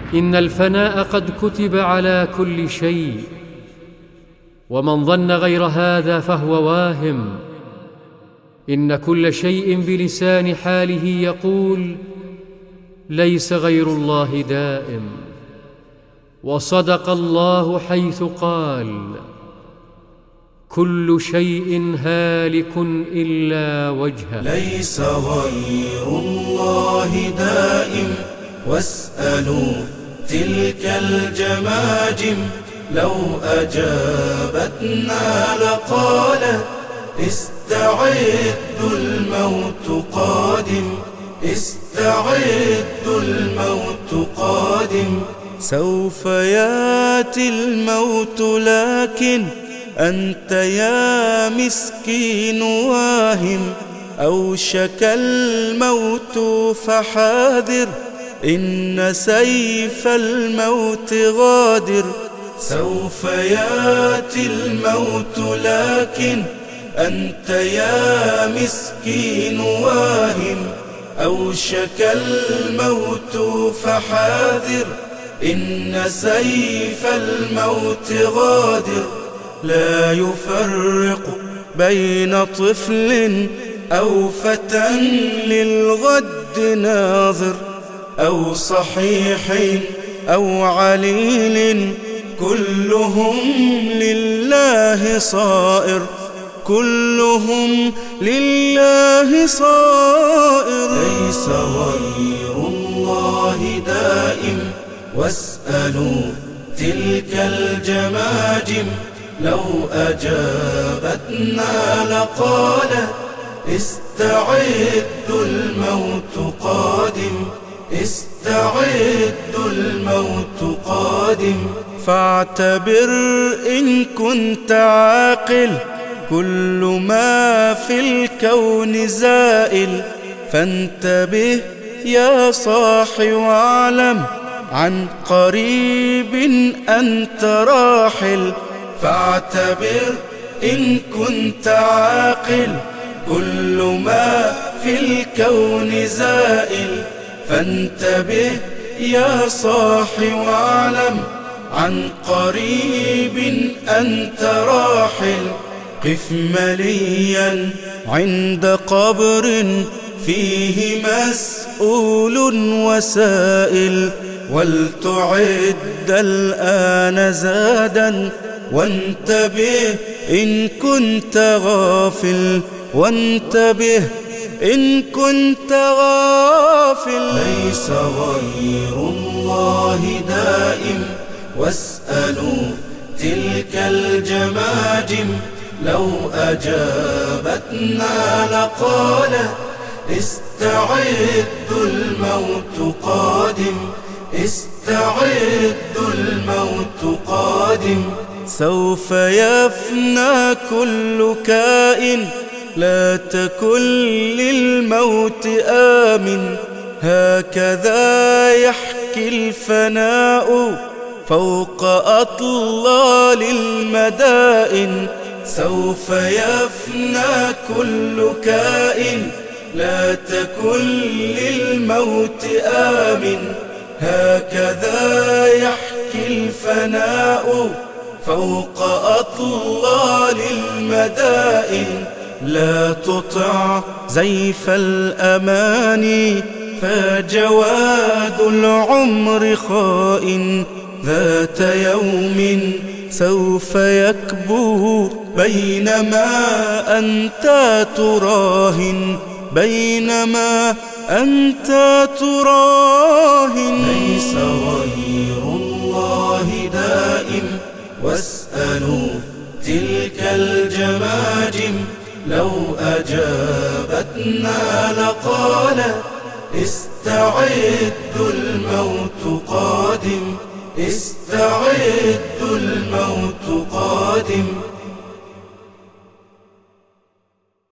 إن الفناء قد كتب على كل شيء، ومن ظن غير هذا فهو واهم. إن كل شيء بلسان حاله يقول: ليس غير الله دائم. وصدق الله حيث قال: كل شيء هالك إلا وجهه. ليس غير الله دائم، واسألوا تلك الجماجم لو أجابتنا لقالت: استعدوا الموت قادم، استعدوا الموت قادم. سوف ياتي الموت لكن أنت يا مسكين واهم، أوشك الموت فحاذر، إن سيف الموت غادر. سوف ياتي الموت لكن أنت يا مسكين واهم، أوشك الموت فحاذر، إن سيف الموت غادر. لا يفرق بين طفل أو فتى للغد ناظر، أو صحيح أو عليل، كلهم لله صائر، كلهم لله صائر. ليس غير الله دائم، واسألوا تلك الجماجم لو أجابتنا لقالت: استعدوا الموت قادم، استعدوا الموت قادم. فاعتبر إن كنت عاقل، كل ما في الكون زائل، فانتبه يا صاحي واعلم عن قريب أنت راحل. فاعتبر إن كنت عاقل، كل ما في الكون زائل، فانتبه يا صاحي واعلم عن قريب أنت راحل. قف مليا عند قبر فيه مسؤول وسائل، ولتعد الآن زادا، وانتبه إن كنت غافل، وانتبه إن كنت غافل. ليس غير الله دائم، واسألوا تلك الجماجم لو أجابتنا لقالت: استعدوا الموت قادم، استعدوا الموت قادم. سوف يفنى كل كائن، لا تكن للموت آمن، هكذا يحكي الفناء فوق أطلال المدائن. سوف يفنى كل كائن، لا تكن للموت آمن، هكذا يحكي الفناء فوق أطلال المدائن. لا تطع زيف الأماني، فجواد العمر خائن، ذات يوم سوف يكبو، بينما أنت تراهن، بينما أنت تراهن. ليس غير الله دائم، واسألوا تلك الجماجم لو أجابتنا لقالت: استعدوا الموت قادم، استعدوا الموت قادم.